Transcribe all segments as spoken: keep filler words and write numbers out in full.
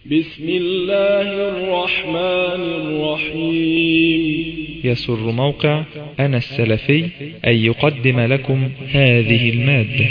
بسم الله الرحمن الرحيم. يسر موقع أنا السلفي أن يقدم لكم هذه المادة.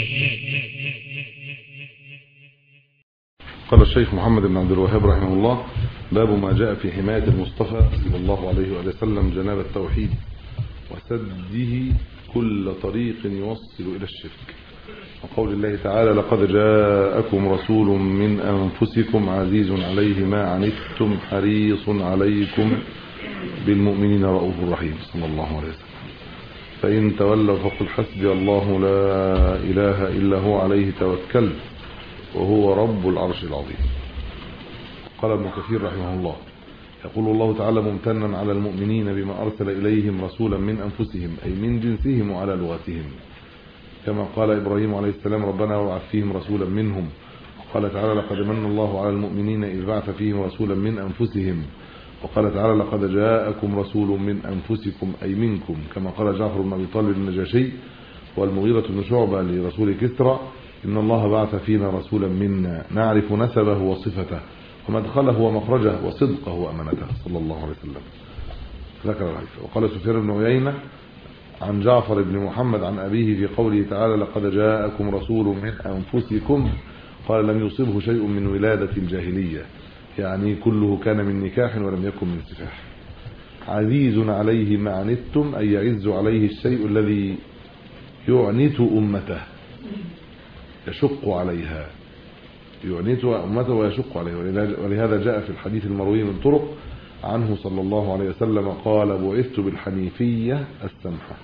قال الشيخ محمد بن عبد الوهاب رحمه الله: باب ما جاء في حماية المصطفى صلى الله عليه وآله وسلم جناب التوحيد وسده كل طريق يوصل إلى الشرك، وقول الله تعالى: لقد جاءكم رسول من أنفسكم عزيز عليه ما عنتم حريص عليكم بالمؤمنين رؤوف رحيم صلى الله عليه وسلم. فإن تولوا فقل حسبي الله لا إله إلا هو عليه توكلت وهو رب العرش العظيم. قال ابن كثير رحمه الله: يقول الله تعالى ممتنا على المؤمنين بما أرسل إليهم رسولا من أنفسهم أي من جنسهم وعلى لغتهم، كما قال إبراهيم عليه السلام: ربنا وابعث فيهم رسولا منهم. وقال تعالى: لقد من الله على المؤمنين إذ بعث فيهم رسولا من أنفسهم. وقال تعالى: لقد جاءكم رسول من أنفسكم أي منكم، كما قال جعفر بن أبي طالب النجاشي والمغيرة بن شعبة لرسول كسرى: إن الله بعث فينا رسولا منا نعرف نسبه وصفته ومدخله ومخرجه وصدقه وأمانته صلى الله عليه وسلم. ذكر الحديث. وقال سفيان بن عيينة عن جعفر بن محمد عن أبيه في قوله تعالى: لقد جاءكم رسول من أنفسكم، قال: لم يصبه شيء من ولادة الجاهلية، يعني كله كان من نكاح ولم يكن من سفاح. عزيز عليه ما عنتم أي يعز عليه الشيء الذي يعنت أمته، يشق عليها، يعنت أمته ويشق عليها. ولهذا جاء في الحديث المروي من طرق عنه صلى الله عليه وسلم قال: بعثت بالحنيفية السمحة.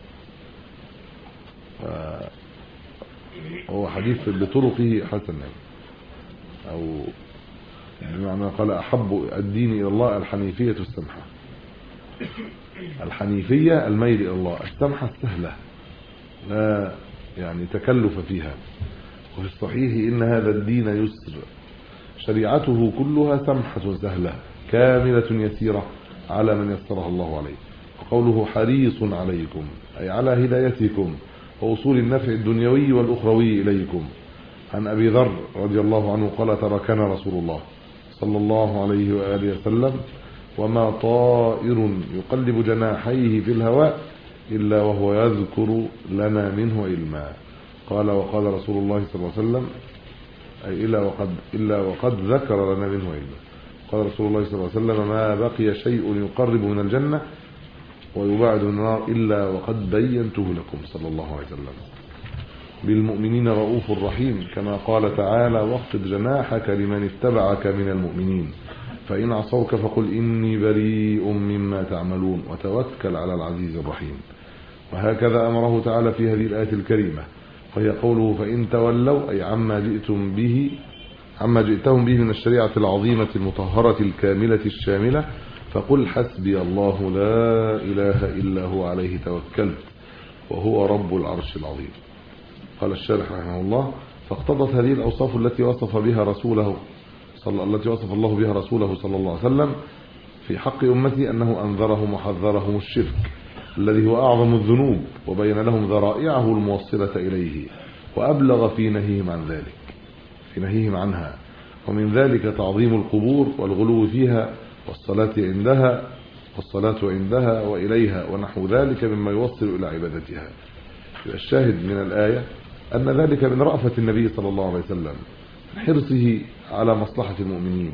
هو حديث بطرقه حسن، أو بمعنى قال: أحب الدين إلى الله الحنيفية السمحة. الحنيفية الميل إلى الله، السمحة السهلة لا يعني تكلف فيها. وفي الصحيح: إن هذا الدين يسر، شريعته كلها سمحة سهلة كاملة يسيرة على من يسرها الله عليه. وقوله حريص عليكم أي على هدايتكم ووصول النفع الدنيوي والأخروي إليكم. عن أبي ذر رضي الله عنه قال: تركنا رسول الله صلى الله عليه وآله وسلم وما طائر يقلب جناحيه في الهواء إلا وهو يذكر لنا منه علما. قال: وقال رسول الله صلى الله عليه وسلم أي إلا وقد, إلا وقد ذكر لنا منه علما. قال رسول الله صلى الله عليه وسلم: ما بقي شيء يقرب من الجنة ويبعد من النار إلا وقد بينته لكم صلى الله عليه وسلم. بالمؤمنين رؤوف رحيم، كما قال تعالى: واخفض جناحك لمن اتبعك من المؤمنين فإن عصوك فقل إني بريء مما تعملون وتوكل على العزيز الرحيم. وهكذا أمره تعالى في هذه الآية الكريمة، وهي قوله: فإن تولوا أي عما جئتم به عما جئتهم به من الشريعة العظيمة المطهرة الكاملة الشاملة فقل حسبي الله لا إله إلا هو عليه توكلت وهو رب العرش العظيم. قال الشارح رحمه الله: فاقتضت هذه الأوصاف التي وصف بها رسوله صلى التي وصف الله بها رسوله صلى الله عليه وسلم في حق أمته أنه أنذرهم وحذرهم الشرك الذي هو أعظم الذنوب، وبين لهم ذرائعه الموصلة إليه، وأبلغ في نهيهم عن ذلك في نهيهم عنها. ومن ذلك تعظيم القبور والغلو فيها والصلاة عندها والصلاة عندها وإليها ونحو ذلك مما يوصل إلى عبادتها. الشاهد من الآية أن ذلك من رأفة النبي صلى الله عليه وسلم، حرصه على مصلحة المؤمنين،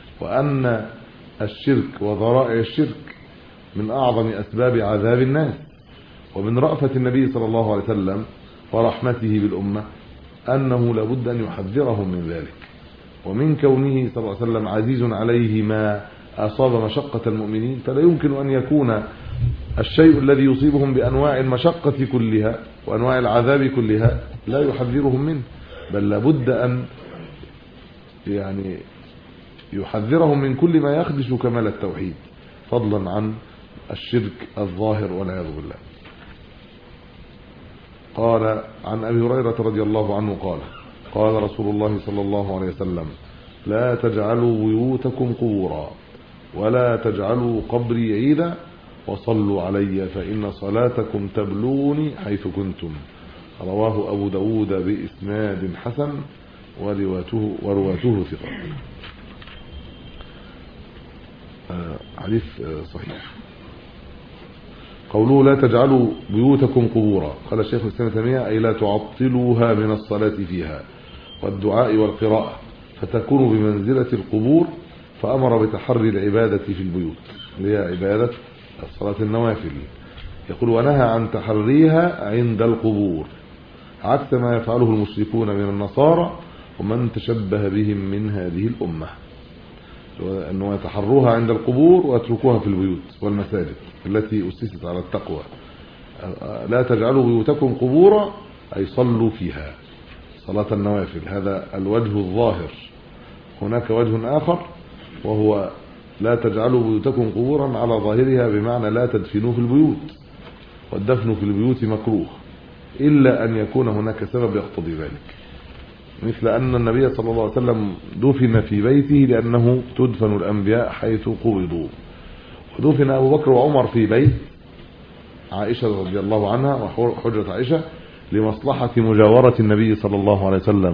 وأن الشرك وذرائع الشرك من أعظم أسباب عذاب الناس. ومن رأفة النبي صلى الله عليه وسلم ورحمته بالأمة أنه لابد أن يحذرهم من ذلك. ومن كونه صلى الله عليه وسلم عزيز عليه ما أصاب مشقة المؤمنين، فلا يمكن أن يكون الشيء الذي يصيبهم بأنواع المشقة كلها وأنواع العذاب كلها لا يحذرهم منه، بل لابد أن يعني يحذرهم من كل ما يخدش كمال التوحيد، فضلا عن الشرك الظاهر والعياذ بالله. قال عن أبي هريرة رضي الله عنه قال: قال رسول الله صلى الله عليه وسلم: لا تجعلوا بيوتكم قبورا ولا تجعلوا قبري عيدا وصلوا علي فإن صلاتكم تبلوني حيث كنتم. رواه أبو داود بإسناد حسن ورواته ورواته ثقة. حديث صحيح. قوله لا تجعلوا بيوتكم قبورا، قال الشيخ الإسلام ابن تيمية أي لا تعطلوها من الصلاة فيها والدعاء والقراءة فتكون بمنزلة القبور، فأمر بتحري العبادة في البيوت اللي هي عبادة الصلاة النوافل. يقول ونهى عن تحريها عند القبور عكس ما يفعله المشركون من النصارى ومن تشبه بهم من هذه الأمة، أنه يتحروها عند القبور ويتركوها في البيوت والمساجد التي أسست على التقوى. لا تجعلوا بيوتكم قبورا أي صلوا فيها صلاة النوافل، هذا الوجه الظاهر. هناك وجه آخر وهو لا تجعلوا بيوتكم قبورا على ظاهرها بمعنى لا تدفنوا في البيوت، والدفن في البيوت مكروه إلا أن يكون هناك سبب يقتضي ذلك، مثل أن النبي صلى الله عليه وسلم دفن في بيته لأنه تدفن الأنبياء حيث قبضوا، ودفن أبو بكر وعمر في بيت عائشة رضي الله عنها وحجرة عائشة لمصلحة مجاورة النبي صلى الله عليه وسلم،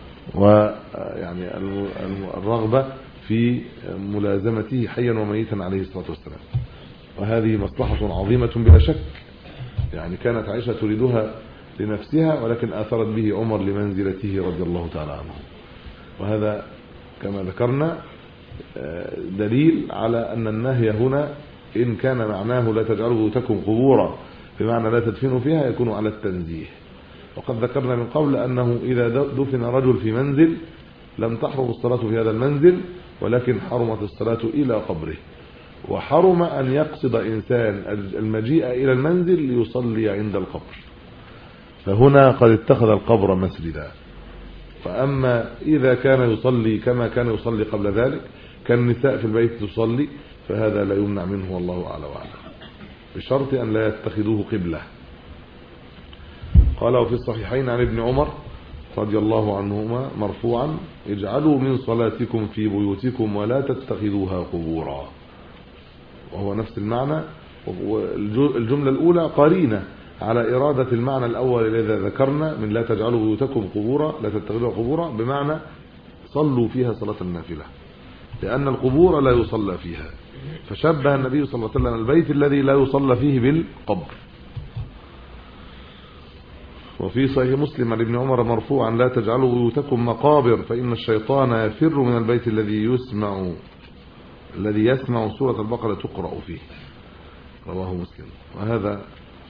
ويعني الرغبة في ملازمته حيا وميتا عليه الصلاة والسلام، وهذه مصلحة عظيمة بلا شك. يعني كانت عائشة تريدها لنفسها ولكن آثرت به عمر لمنزلته رضي الله تعالى عنه، وهذا كما ذكرنا دليل على أن النهي هنا إن كان معناه لا تجعلوا بيوتكم قبورا بمعنى لا تدفنوا فيها يكون على التنزيه. وقد ذكرنا من قبل أنه إذا دفن رجل في منزل لم تحرم الصلاة في هذا المنزل، ولكن حرمت الصلاة إلى قبره، وحرم أن يقصد إنسان المجيء إلى المنزل ليصلي عند القبر، فهنا قد اتخذ القبر مسجدا. فأما إذا كان يصلي كما كان يصلي قبل ذلك كالنساء في البيت تصلي فهذا لا يمنع منه والله أعلى وأعلم، بشرط أن لا يتخذوه قبلة. قال وفي الصحيحين عن ابن عمر رضي الله عنهما مرفوعا اجعلوا من صلاتكم في بيوتكم ولا تتخذوها قبورا، وهو نفس المعنى. والجملة الأولى قرينة على إرادة المعنى الأول الذي ذكرنا من لا تجعلوا بيوتكم قبورا لا تتخذوها قبورا، بمعنى صلوا فيها صلاة النافلة، لأن القبور لا يصلى فيها، فشبه النبي صلى الله عليه وسلم البيت الذي لا يصلى فيه بالقبر. وفي صحيح مسلم عن ابن عمر مرفوعا لا تجعلوا بيوتكم مقابر فإن الشيطان يفر من البيت الذي يسمع الذي يسمع سورة البقرة تقرأ فيه، رواه مسلم. وهذا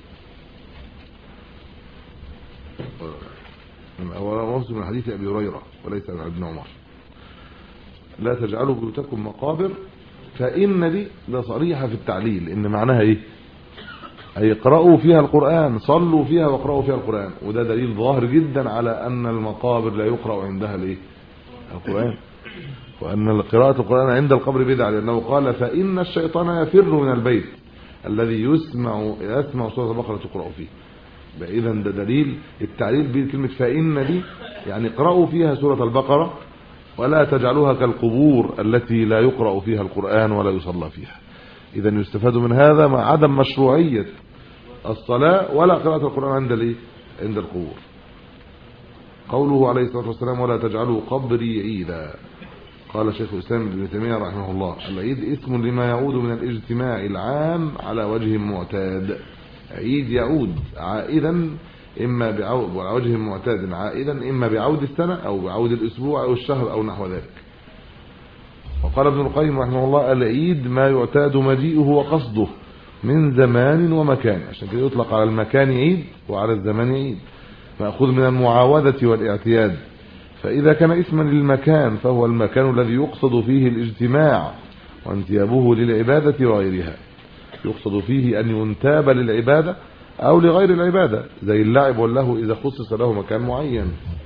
رواه مسلم من حديث أبي هريرة وليس عن ابن عمر. لا تجعلوا بيوتكم مقابر، فإن دي ده صريحة في التعليل إن معناها إيه؟ أي اقرأوا فيها القرآن، صلوا فيها واقرأوا فيها القرآن، وده دليل ظاهر جدا على أن المقابر لا يقرأ عندها الإيه؟ القرآن، وأن قراءة القرآن عند القبر بدعة، لأنه قال فإن الشيطان يفر من البيت الذي يسمع يسمع سورة البقرة تقرأ فيه. إذا ده دليل التعليل بكلمة فإن دي يعني اقرأوا فيها سورة البقرة ولا تجعلوها كالقبور التي لا يقرأ فيها القرآن ولا يصلى فيها. إذا يستفاد من هذا مع عدم مشروعية الصلاة ولا قراءة القرآن عند الايه؟ عند القبور. قوله عليه الصلاة والسلام ولا تجعلوا قبري عيدا، قال شيخ الإسلام ابن تيمية رحمه الله العيد اسم لما يعود من الاجتماع العام على وجه معتاد. عيد يعود عائدا إما بعود على وجه معتاد عائدا إما بعود السنة أو بعود الأسبوع أو الشهر أو نحو ذلك. وقال ابن القيم رحمه الله العيد ما يعتاد مجيئه وقصده من زمان ومكان، عشان كده يطلق على المكان عيد وعلى الزمان عيد، مأخوذ من المعاودة والاعتياد. فإذا كان اسما للمكان فهو المكان الذي يقصد فيه الاجتماع وانتيابه للعبادة وغيرها، يقصد فيه أن ينتاب للعبادة أو لغير العبادة، زي اللعب واللهو إذا خصص له مكان معين.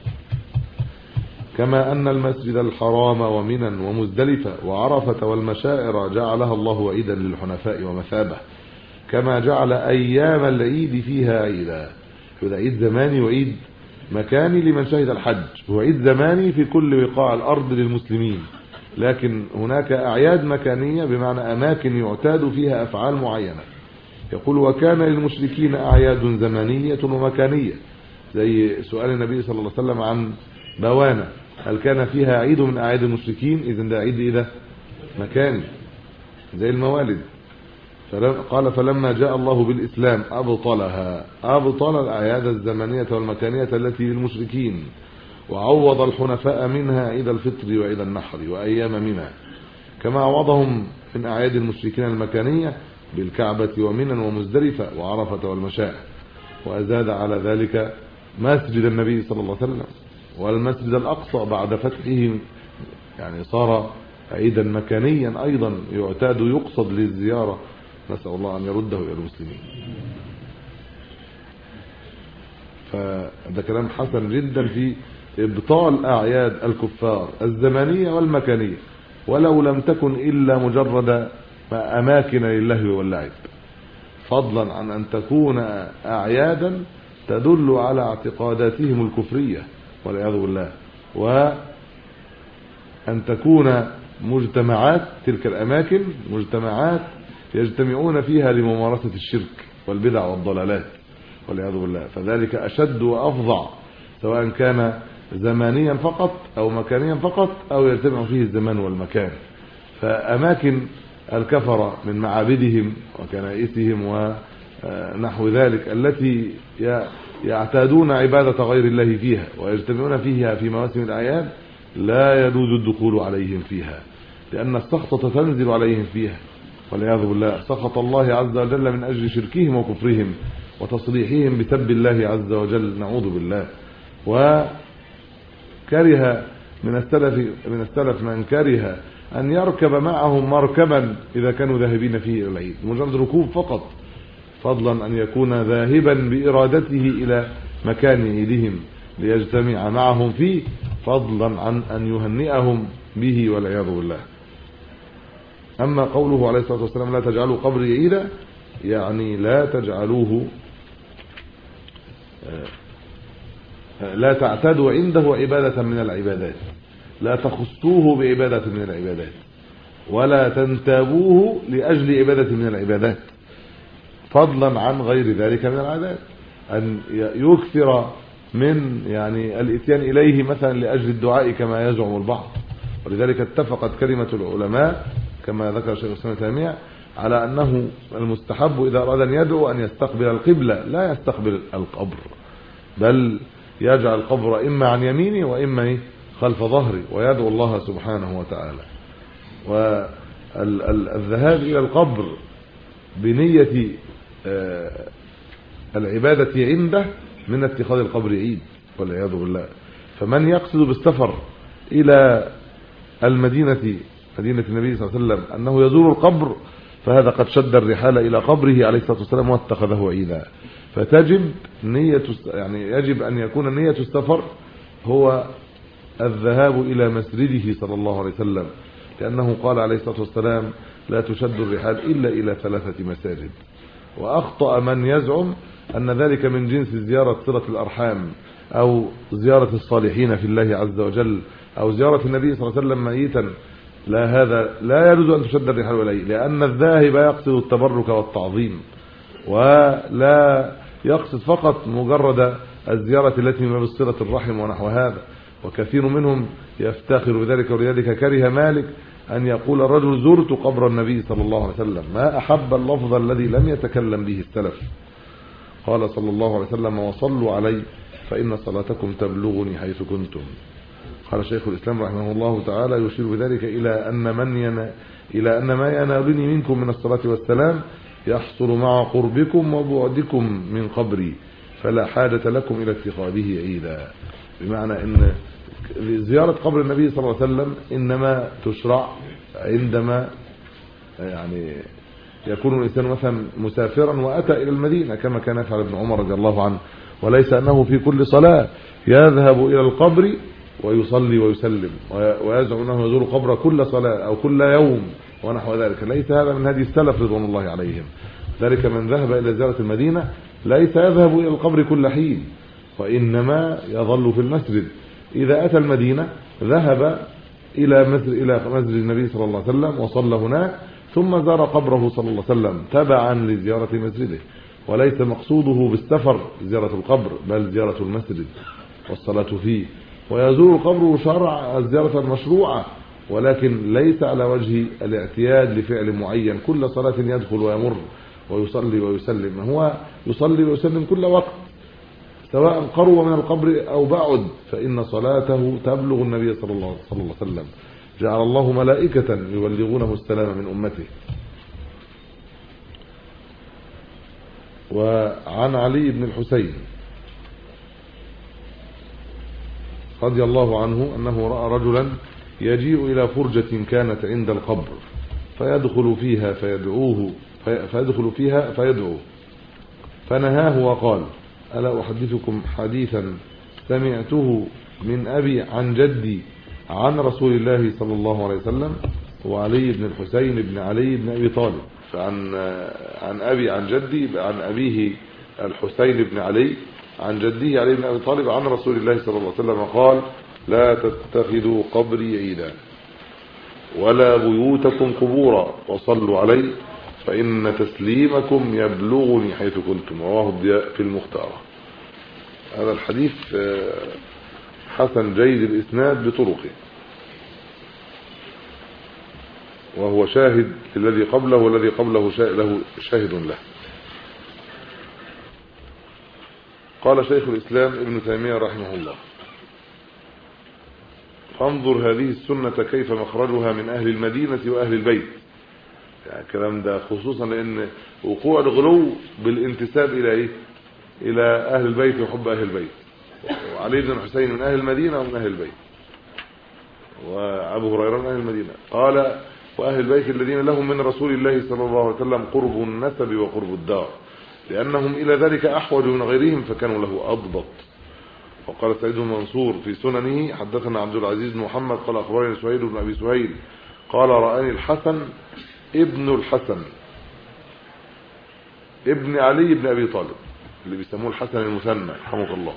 كما أن المسجد الحرام ومنى ومزدلفة وعرفة والمشاعر جعلها الله عيدا للحنفاء ومثابة، كما جعل أيام العيد فيها عيدا. يبقى عيد زماني وعيد مكاني لمن شهد الحج، وعيد زماني في كل بقاع الأرض للمسلمين، لكن هناك أعياد مكانية بمعنى أماكن يعتاد فيها أفعال معينة. يقول وكان للمشركين أعياد زمانية ومكانية، زي سؤال النبي صلى الله عليه وسلم عن بوانا هل كان فيها عيد من أعياد المشركين؟ إذن ده عيد إيه ده؟ مكاني. زي الموالد. قال فلما جاء الله بالإسلام أبطلها، أبطل الأعياد الزمنية والمكانية التي للمشركين، وعوض الحنفاء منها عيد الفطر وعيد النحر وأيام منى، كما عوضهم من أعياد المشركين المكانية بالكعبة ومنى ومزدلفة وعرفة والمشاعر. وأزاد على ذلك مسجد النبي صلى الله عليه وسلم والمسجد الأقصى بعد فتحه، يعني صار عيدا مكانيا أيضا يعتاد يقصد للزيارة، نسأل الله أن يرده إلى المسلمين. فده كلام حسن جدا في إبطال أعياد الكفار الزمانية والمكانية، ولو لم تكن إلا مجرد أماكن للهو واللعب، فضلا عن أن تكون أعيادا تدل على اعتقاداتهم الكفرية والعياذ بالله، وأن تكون مجتمعات، تلك الأماكن مجتمعات يجتمعون فيها لممارسة الشرك والبدع والضلالات والعياذ بالله، فذلك أشد وأفظع، سواء كان زمانيا فقط أو مكانيا فقط أو يجتمع فيه الزمان والمكان. فأماكن الكفرة من معابدهم وكنائسهم ونحو ذلك التي يعتادون عبادة غير الله فيها ويجتمعون فيها في مواسم الأعياد، لا يجوز الدخول عليهم فيها، لأن السخطة تنزل عليهم فيها والعياذ بالله. سخط الله عز وجل من أجل شركهم وكفرهم وتصريحهم بسب الله عز وجل، نعوذ بالله. وكره من السلف من السلف من كره أن يركب معهم مركبا إذا كانوا ذاهبين فيه إلى العيد، مجرد ركوب فقط، فضلا أن يكون ذاهبا بإرادته إلى مكان عيدهم ليجتمع معهم فيه، فضلا عن أن يهنئهم به والعياذ بالله. أما قوله عليه الصلاة والسلام لا تجعلوا قبري عيدا، يعني لا تجعلوه، لا تعتادوا عنده عبادة من العبادات، لا تخصوه بعبادة من العبادات، ولا تنتابوه لأجل عبادة من العبادات، فضلا عن غير ذلك من العادات، أن يكثر من يعني الاتيان إليه مثلا لأجل الدعاء كما يزعم البعض. ولذلك اتفقت كلمة العلماء كما ذكر شيخ الإسلام ابن تيمية على أنه المستحب إذا أراد أن يدعو أن يستقبل القبلة، لا يستقبل القبر، بل يجعل القبر إما عن يمينه وإما خلف ظهره ويدعو الله سبحانه وتعالى. والذهاب إلى القبر بنية العبادة عنده من اتخاذ القبر عيد والعياذ بالله. فمن يقصد بالسفر إلى المدينة، مدينة النبي صلى الله عليه وسلم، أنه يزور القبر، فهذا قد شد الرحال إلى قبره عليه الصلاة والسلام واتخذه عيدا. فتجب نية، يعني يجب أن يكون نية السفر هو الذهاب إلى مسجده صلى الله عليه وسلم، لأنه قال عليه الصلاة والسلام لا تشد الرحال إلا إلى ثلاثة مساجد. وأخطأ من يزعم أن ذلك من جنس زيارة صلة الأرحام أو زيارة الصالحين في الله عز وجل أو زيارة النبي صلى الله عليه وسلم ميتا. لا، هذا لا يجوز أن تشد الرحال إليه، لأن الذاهب يقصد التبرك والتعظيم، ولا يقصد فقط مجرد الزيارة التي من بصلة الرحم ونحو هذا. وكثير منهم يفتخر بذلك، ولذلك كره مالك أن يقول الرجل زرت قبر النبي صلى الله عليه وسلم، ما أحب اللفظ الذي لم يتكلم به السلف. قال صلى الله عليه وسلم وصلوا علي فإن صلاتكم تبلغني حيث كنتم. قال شيخ الإسلام رحمه الله تعالى يشير بذلك إلى أن من ين... إلى أن ما ينالني منكم من الصلاة والسلام يحصل مع قربكم وبعدكم من قبري، فلا حاجة لكم إلى اتخاذه عيدا. بمعنى أن زيارة قبر النبي صلى الله عليه وسلم إنما تشرع عندما يعني يكون الإنسان مثلا مسافرا وأتى إلى المدينة، كما كان يفعل ابن عمر رضي الله عنه، وليس أنه في كل صلاة يذهب إلى القبر ويصلي ويسلم ويزعم أنه يزور قبر كل صلاة أو كل يوم ونحو ذلك. ليس هذا من هدي السلف رضوان الله عليهم. ذلك من ذهب إلى زيارة المدينة ليس يذهب إلى القبر كل حين، وإنما يظل في المسجد. إذا أتى المدينة ذهب إلى مسجد إلى مسجد النبي صلى الله عليه وسلم وصلى هناك، ثم زار قبره صلى الله عليه وسلم تبعا لزيارة مسجده. وليس مقصوده بالسفر زيارة القبر، بل زيارة المسجد والصلاة فيه. ويزور القبر شرع الزيارة المشروعة ولكن ليس على وجه الاعتياد لفعل معين كل صلاة يدخل ويمر ويصلي ويسلم، هو يصلي ويسلم كل وقت سواء قرب من القبر أو بعد، فإن صلاته تبلغ النبي صلى الله عليه وسلم. جعل الله ملائكة يبلغونه السلام من أمته. وعن علي بن الحسين رضي الله عنه أنه رأى رجلا يجيء إلى فرجة كانت عند القبر فيدخل فيها فيدعوه فيدخل فيها فيدعو فنهاه وقال: ألا أحدثكم حديثا سمعته من أبي عن جدي عن رسول الله صلى الله عليه وسلم. وعلي بن الحسين بن علي بن أبي طالب، فعن عن أبي عن جدي عن أبيه الحسين بن علي عن جديه علي بن أبي طالب عن رسول الله صلى الله عليه وسلم قال: لا تتخذوا قبري عيدا ولا بيوتكم قبورا وصلوا علي فإن تسليمكم يبلغني حيث كنتم. رواه الضياء في المختارة. هذا الحديث حسن جيد الإسناد بطرقه، وهو شاهد الذي قبله والذي قبله له شاهد له. قال شيخ الإسلام ابن تيمية رحمه الله: فانظر هذه السنة كيف مخرجها من أهل المدينة وأهل البيت. يعني الكلام ده خصوصا لأن وقوع الغلو بالانتساب إلى إيه؟ إلى أهل البيت وحب أهل البيت. وعلي بن الحسين من أهل المدينة ومن أهل البيت، وأبو هريرة من أهل المدينة. قال: وأهل البيت الذين لهم من رسول الله صلى الله عليه وسلم قرب النسب وقرب الدار، لأنهم إلى ذلك أحوج من غيرهم فكانوا له أضبط. وقال سعيد بن منصور في سننه: حدثنا عبد العزيز بن محمد قال أخبرني سهيل بن أبي سهيل قال: رآني الحسن ابن الحسن ابن علي بن أبي طالب اللي بيسموه الحسن المثنى رحمه الله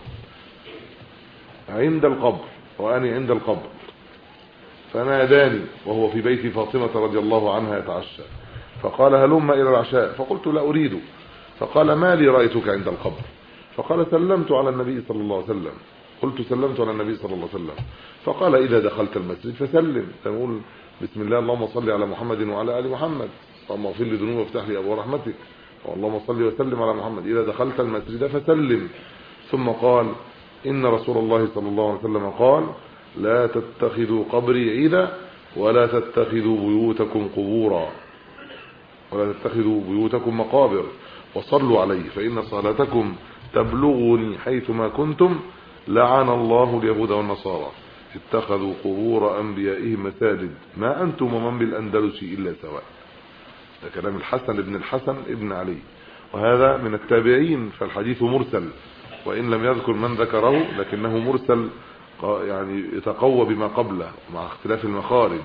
عند القبر، رآني عند القبر فناداني وهو في بيت فاطمة رضي الله عنها يتعشى، فقال: هلم إلى العشاء، فقلت: لا أريد. فقال: ما لي رأيتك عند القبر؟ فقال: سلمت على النبي صلى الله عليه وسلم. قلت: سلمت على النبي صلى الله عليه وسلم. فقال: إذا دخلت المسجد فسلم، تقول بسم الله اللهم صل على محمد وعلى آل محمد، اللهم اغفر لي ذنوبي وافتح لي أبواب رحمتك، اللهم صل وسلم على محمد. إذا دخلت المسجد فسلم. ثم قال: إن رسول الله صلى الله عليه وسلم قال: لا تتخذوا قبري عيدا ولا تتخذوا بيوتكم قبورا ولا تتخذوا بيوتكم مقابر وصلوا علي فإن صلاتكم تبلغني حيثما كنتم. لعن الله اليهود والنصارى اتخذوا قبور أنبيائهم مساجد ما أنتم ومن بالأندلس إلا سواء. ده كلام الحسن ابن الحسن ابن علي، وهذا من التابعين، فالحديث مرسل وإن لم يذكر من ذكره لكنه مرسل يعني يتقوى بما قبله مع اختلاف المخارج.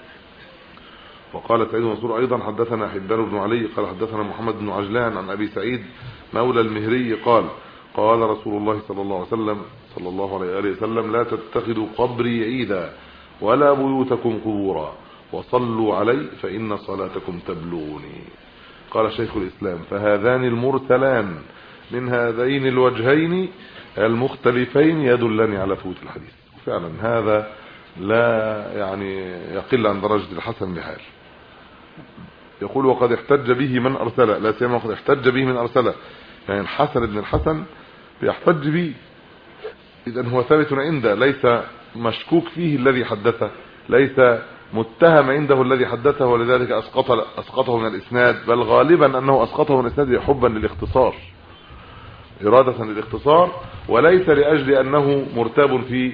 وقال سعيد منصور أيضا: حدثنا حبان بن علي قال حدثنا محمد بن عجلان عن أبي سعيد مولى المهري قال: قال رسول الله صلى الله عليه وسلم صلى الله عليه وسلم: لا تتخذوا قبري عيدا ولا بيوتكم قبورا وصلوا علي فإن صلاتكم تبلغني. قال شيخ الإسلام: فهذان المرسلان من هذين الوجهين المختلفين يدلان على فوت الحديث. فعلا هذا لا يعني يقل عن درجة الحسن بحال. يقول: وقد احتج به من أرسله، لا سيما وقد احتج به من أرسله، يعني الحسن بن الحسن بيحتج به، إذن هو ثابت عنده، ليس مشكوك فيه الذي حدثه، ليس متهم عنده الذي حدثه، ولذلك أسقط أسقطه من الإسناد، بل غالبا أنه أسقطه من الإسناد حبا للاختصار، إرادة للاختصار، وليس لأجل أنه مرتاب في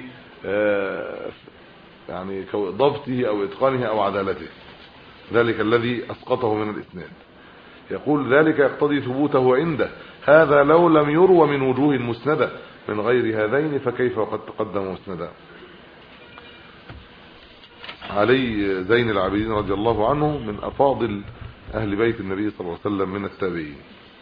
يعني ضبطه أو إتقانه أو عدالته، ذلك الذي أسقطه من الإسناد. يقول: ذلك يقتضي ثبوته عنده، هذا لو لم يروى من وجوه مسندة من غير هذين فكيف وقد تقدم مسندا. علي زين العابدين رضي الله عنه من أفاضل أهل بيت النبي صلى الله عليه وسلم من التابعين.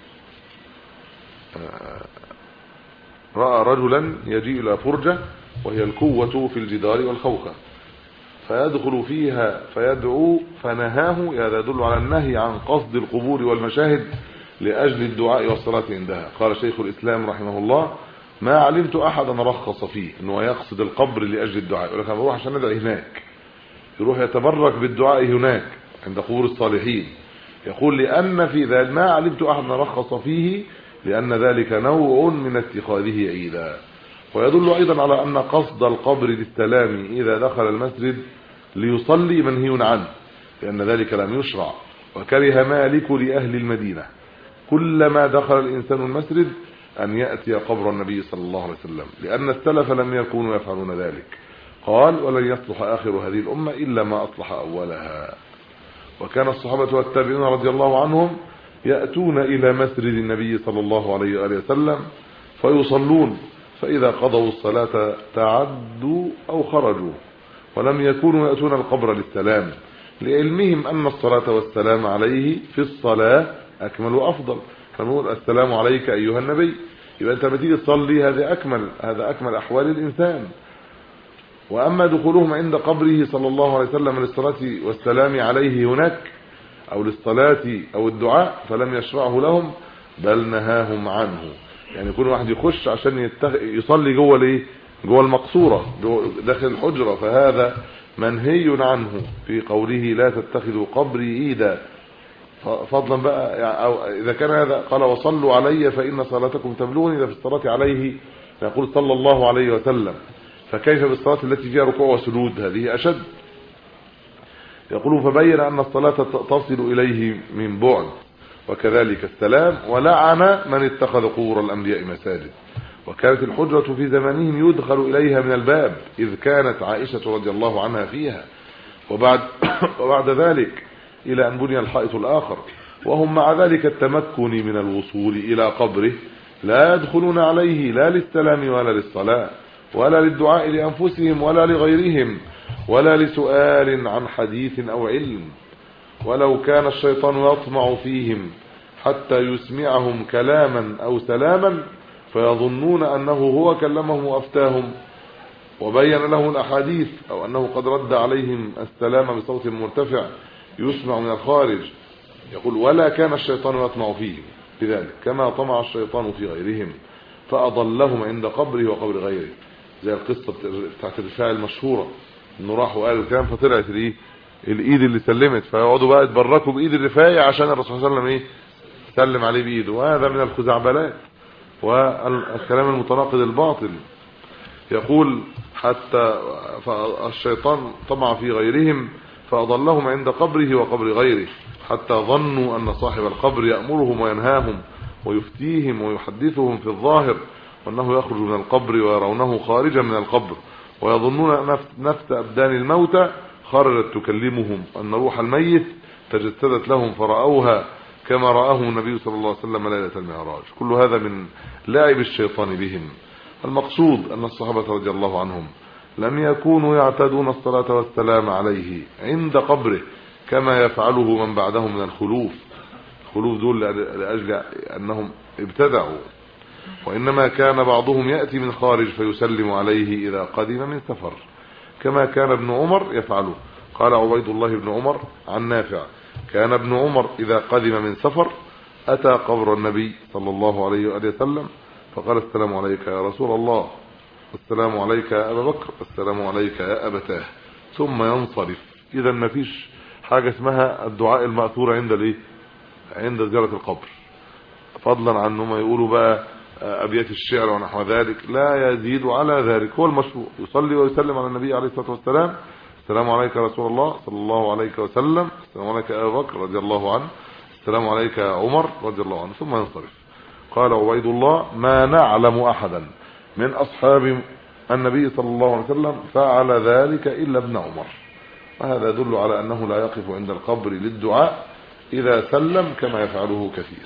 رأى رجلا يجيء إلى فرجة وهي الكوة في الجدار والخوخة فيدخل فيها فيدعو فنهاه. هذا يدل على النهي عن قصد القبور والمشاهد لأجل الدعاء والصلاة عندها. قال شيخ الإسلام رحمه الله: ما علمت أحدا رخص فيه أنه يقصد القبر لأجل الدعاء، يقول لك أنا بروح عشان ندعي هناك، يروح يتبرك بالدعاء هناك عند قبور الصالحين. يقول لأن في ذلك ما علمت أحد رخص فيه لأن ذلك نوع من اتخاذه عيدا. ويدل أيضا على أن قصد القبر للسلام إذا دخل المسجد ليصلي منهي عنه لأن ذلك لم يشرع. وكره مالك لأهل المدينة كلما دخل الإنسان المسجد أن يأتي قبر النبي صلى الله عليه وسلم لأن السلف لم يكونوا يفعلون ذلك. قال ولن يصلح آخر هذه الأمة إلا ما أصلح أولها. وكان الصحابة والتابعين رضي الله عنهم يأتون إلى مسجد النبي صلى الله عليه وآله وسلم فيصلون فإذا قضوا الصلاة تعدوا أو خرجوا ولم يكونوا يأتون القبر للسلام لعلمهم أن الصلاة والسلام عليه في الصلاة أكمل وأفضل. فنقول السلام عليك أيها النبي يبقى أنت بتيجي تصلي هذا أكمل هذا أكمل أحوال الإنسان. وأما دخولهم عند قبره صلى الله عليه وسلم للصلاة والسلام عليه هناك أو للصلاة أو الدعاء فلم يشرعه لهم بل نهاهم عنه. يعني كل واحد يخش عشان يتخ... يصلي جوه الايه جوه المقصورة داخل الحجرة فهذا منهي عنه في قوله لا تتخذوا قبري عيدا. فضلا بقى يعني أو إذا كان هذا قال وصلوا علي فإن صلاتكم تبلغني إذا في الصلاة عليه يقول صلى الله عليه وسلم فكيف بالصلاة التي فيها ركوع وسجود هذه أشد. يقول فبين أن الصلاة تصل إليه من بعد وكذلك السلام. ولعن من اتخذ قبور الأنبياء مساجد. وكانت الحجرة في زمانهم يدخل إليها من الباب إذ كانت عائشة رضي الله عنها فيها وبعد, وبعد ذلك إلى أن بني الحائط الآخر وهم مع ذلك التمكن من الوصول إلى قبره لا يدخلون عليه لا للسلام ولا للصلاة ولا للدعاء لأنفسهم ولا لغيرهم ولا لسؤال عن حديث أو علم. ولو كان الشيطان يطمع فيهم حتى يسمعهم كلاما أو سلاما فيظنون أنه هو كلمهم وأفتاهم وبين لهم الأحاديث أو أنه قد رد عليهم السلام بصوت مرتفع يسمع من الخارج. يقول ولا كان الشيطان يطمع فيهم بذلك كما طمع الشيطان في غيرهم فأضلهم عند قبره وقبر غيره. زي القصة بتاعت الرفاع المشهورة انه راحوا قالوا الكلام فطلعت الايه الايد اللي سلمت فيقعدوا بقى يتبركوا بايد الرفاعي عشان الرسول صلى الله عليه وسلم ايه سلم عليه بايده. وهذا من الخزعبلات والكلام المتناقض الباطل. يقول حتى الشيطان طمع في غيرهم فأضلهم عند قبره وقبر غيره حتى ظنوا أن صاحب القبر يأمرهم وينهاهم ويفتيهم ويحدثهم في الظاهر وأنه يخرج من القبر ويرونه خارجا من القبر ويظنون نفس أبدان الموتى خرجت تكلمهم أن روح الميت تجسدت لهم فرأوها كما رآهم النبي صلى الله عليه وسلم ليلة المعراج. كل هذا من لاعب الشيطان بهم. المقصود أن الصحابة رضي الله عنهم لم يكونوا يعتادون الصلاة والسلام عليه عند قبره كما يفعله من بعدهم من الخلوف. الخلوف دول لأجل أنهم ابتدعوا. وإنما كان بعضهم يأتي من خارج فيسلم عليه إذا قدم من سفر كما كان ابن عمر يفعله. قال عبيد الله بن عمر عن نافع كان ابن عمر إذا قدم من سفر أتى قبر النبي صلى الله عليه وآله وسلم فقال السلام عليك يا رسول الله السلام عليك يا أبا بكر السلام عليك يا أبتاه ثم ينصرف. إذا ما فيش حاجة اسمها الدعاء المأثور عند الايه عند زيارة القبر فضلا عن انهم يقولوا بقى أبيات الشعر ونحو ذلك لا يزيد على ذلك. هو المشروع يصلي ويسلم على النبي عليه الصلاة والسلام السلام عليك يا رسول الله صلى الله عليه وسلم السلام عليك يا أبا بكر رضي الله عنه السلام عليك يا عمر رضي الله عنه ثم ينصرف. قال عبيد الله ما نعلم أحدا من أصحاب النبي صلى الله عليه وسلم فعل ذلك إلا ابن عمر. وهذا يدل على أنه لا يقف عند القبر للدعاء إذا سلم كما يفعله كثير.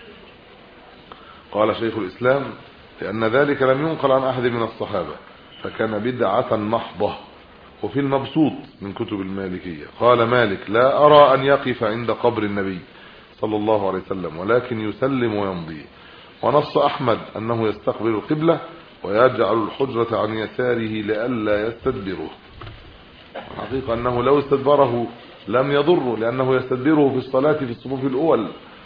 قال شيخ الإسلام لأن ذلك لم ينقل عن أحد من الصحابة فكان بدعة محضة. وفي المبسوط من كتب المالكية قال مالك لا أرى أن يقف عند قبر النبي صلى الله عليه وسلم ولكن يسلم ويمضي. ونص أحمد أنه يستقبل القبلة ويجعل الحجرة عن يساره لئلا يستدبره. الحقيقة أنه لو استدبره لم يضره لأنه يستدبره في الصلاة في الصفوف الأول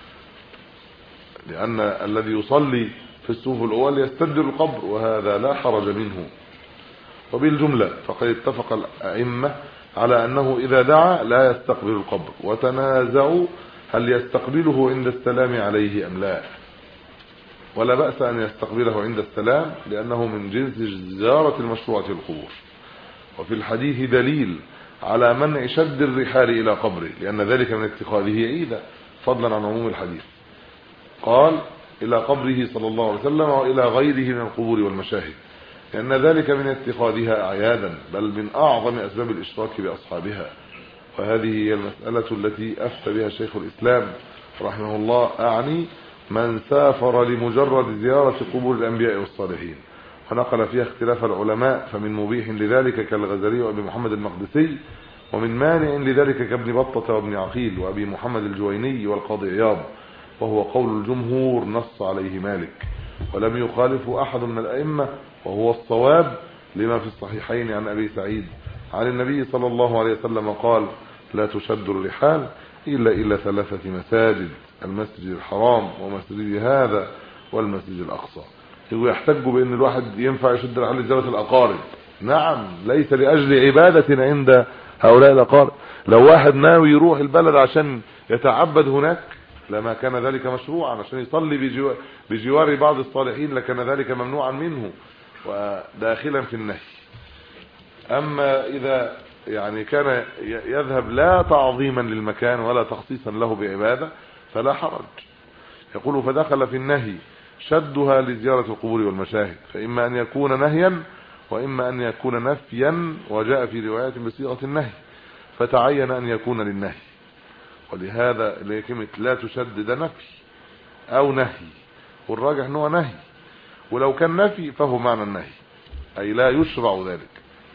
لأن الذي يصلي في الصفوف الأول يستدبر القبر وهذا لا حرج منه. وبالجملة فقد اتفق الأئمة على أنه إذا دعا لا يستقبل القبر، وتنازعوا هل يستقبله عند السلام عليه أم لا، ولا بأس أن يستقبله عند السلام لأنه من جنس زيارة المشروعة القبور. وفي الحديث دليل على منع شد الرحال إلى قبره لأن ذلك من اتخاذه عيدا فضلا عن عموم الحديث. قال إلى قبره صلى الله عليه وسلم وإلى غيره من القبور والمشاهد، لأن ذلك من اتخاذها أعيادا بل من أعظم أسباب الإشراك بأصحابها. وهذه هي المسألة التي أفتى بها شيخ الإسلام رحمه الله، أعني من سافر لمجرد زيارة قبور الأنبياء والصالحين، ونقل فيها اختلاف العلماء، فمن مبيح لذلك كالغزالي وابي محمد المقدسي، ومن مانع لذلك كابن بطة وابن عقيل وابي محمد الجويني والقاضي عياض، وهو قول الجمهور نص عليه مالك، ولم يخالف أحد من الأئمة، وهو الصواب لما في الصحيحين عن أبي سعيد عن النبي صلى الله عليه وسلم قال: لا تشد الرحال إلا إلى ثلاثة مساجد: المسجد الحرام ومسجد هذا والمسجد الأقصى. ويحتجوا بأن الواحد ينفع يشد الرحال لزيارة الأقارب. نعم، ليس لأجل عبادة عند هؤلاء الأقارب. لو واحد ناوي يروح البلد عشان يتعبد هناك لما كان ذلك مشروعا، عشان يصلي بجوار, بجوار بعض الصالحين لكان ذلك ممنوعا منه وداخلا في النهي. أما إذا يعني كان يذهب لا تعظيما للمكان ولا تخصيصا له بعبادة فلا حرج. يقول: فدخل في النهي شدها لزيارة القبور والمشاهد، فإما أن يكون نهيا وإما أن يكون نفيا، وجاء في روايات بصيغة النهي، فتعين أن يكون للنهي. ولهذا كلمة لا تشد ده نفي أو نهي، والراجح أنه نهي، ولو كان نفي فهو معنى النهي، أي لا يشرع ذلك.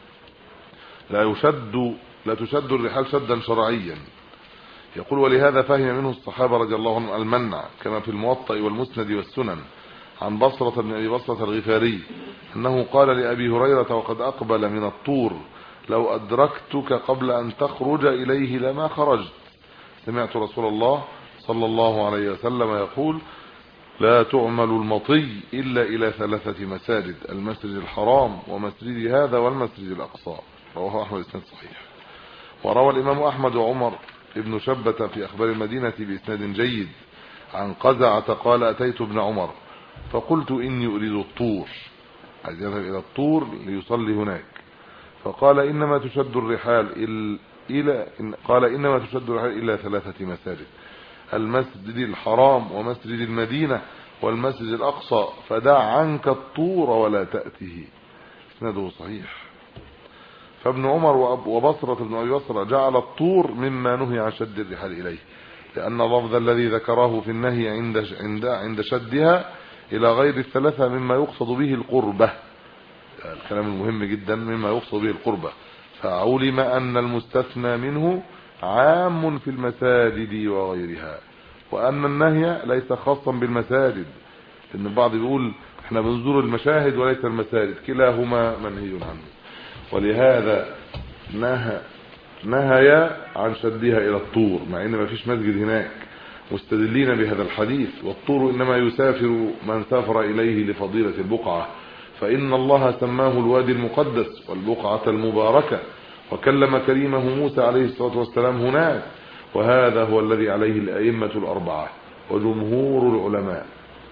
لا يشد لا تشد الرحال شدا شرعيا. يقول: ولهذا فهم منه الصحابة رضي الله عنهم المنع، كما في الموطأ والمسند والسنن عن بصرة بن أبي بصرة الغفاري أنه قال لأبي هريرة وقد أقبل من الطور: لو أدركتك قبل أن تخرج إليه لما خرجت. سمعت رسول الله صلى الله عليه وسلم يقول: لا تعمل المطي إلا إلى ثلاثة مساجد: المسجد الحرام ومسجد هذا والمسجد الأقصى. رواه أحمد بإسناد صحيح. وروى الإمام أحمد وعمر ابن شبة في أخبار المدينة بإسناد جيد عن قزعة قال: أتيت ابن عمر فقلت إني أريد الطور، عايز يذهب إلى الطور ليصلي هناك، فقال: إنما تشد الرحال إلى قال إنما تشد الرحال إلى ثلاثة مساجد: المسجد الحرام ومسجد المدينة والمسجد الأقصى، فدع عنك الطور ولا تأته. إسناده صحيح. فابن عمر وبصرة بن أبي بصرة جعل الطور مما نهي عن شد الرحال إليه، لأن اللفظ الذي ذكره في النهي عند عند عند شدها إلى غير الثلاثة مما يقصد به القربة. الكلام المهم جدا: مما يقصد به القربة، فعلم أن المستثنى منه عام في المساجد وغيرها، وأن النهي ليس خاصا بالمساجد، لأن البعض يقول احنا بنزور المشاهد وليس المساجد، كلاهما منهي عنه. ولهذا نهى نهي عن شدها إلى الطور، مع ان ما فيش مسجد هناك، مستدلين بهذا الحديث: والطور إنما يسافر من سافر إليه لفضيلة البقعة، فإن الله سماه الوادي المقدس والبقعة المباركة، وكلم كريمه موسى عليه الصلاة والسلام هناك، وهذا هو الذي عليه الأئمة الأربعة وجمهور العلماء.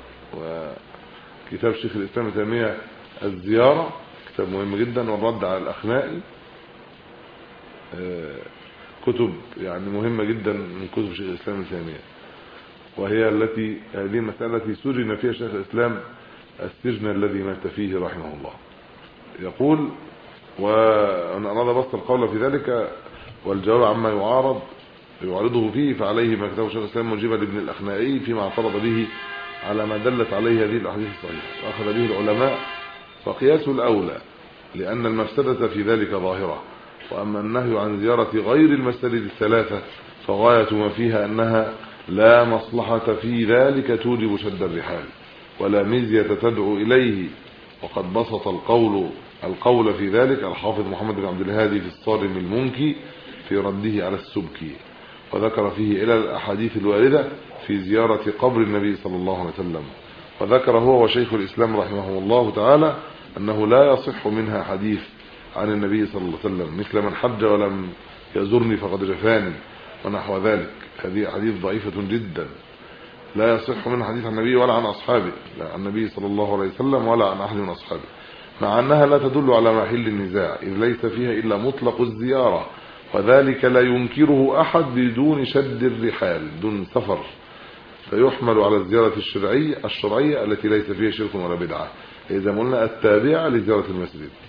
وكتاب شيخ الإسلام ابن تيمية الزيارة كتاب مهم جدا، والرد على الأخنائي كتب يعني مهمة جدا من كتب شيخ الإسلام ابن تيمية، وهي التي هذه المسألة التي سجن فيها شيخ الإسلام السجن الذي مات فيه رحمه الله. يقول: وأنا أراد بسط القول في ذلك والجواب عما يعارض يعارضه فيه، فعليه ما كتبه شيخ الإسلام مجيبا لابن الأخنائي فيما اعترض به على ما دلت عليه هذه الأحاديث الصحيحة، وأخذ به العلماء، وقياس الأولى، لأن المفسدة في ذلك ظاهرة. وأما النهي عن زيارة غير المساجد الثلاثة فغاية ما فيها أنها لا مصلحة في ذلك توجب شد الرحال، ولا مزية تدعو إليه. وقد بسط القول القول في ذلك الحافظ محمد بن عبد الهادي في الصارم المنكي في رده على السبكي، وذكر فيه إلى الأحاديث الواردة في زيارة قبر النبي صلى الله عليه وسلم. وذكر هو وشيخ الإسلام رحمه الله تعالى أنه لا يصح منها حديث عن النبي صلى الله عليه وسلم، مثل من حج ولم يزرني فقد جفاني ونحو ذلك. هذه حديث ضعيفة جدا لا يصح من حديث عن النبي ولا عن أصحابه، لا عن النبي صلى الله عليه وسلم ولا عن أحد من أصحابه، مع أنها لا تدل على محل النزاع إذ ليس فيها إلا مطلق الزيارة، وذلك لا ينكره أحد بدون شد الرحال دون سفر، فيحمل على الزيارة الشرعية الشرعية التي ليس فيها شرك ولا بدعة، إذا قلنا التابعة لزيارة المسجد.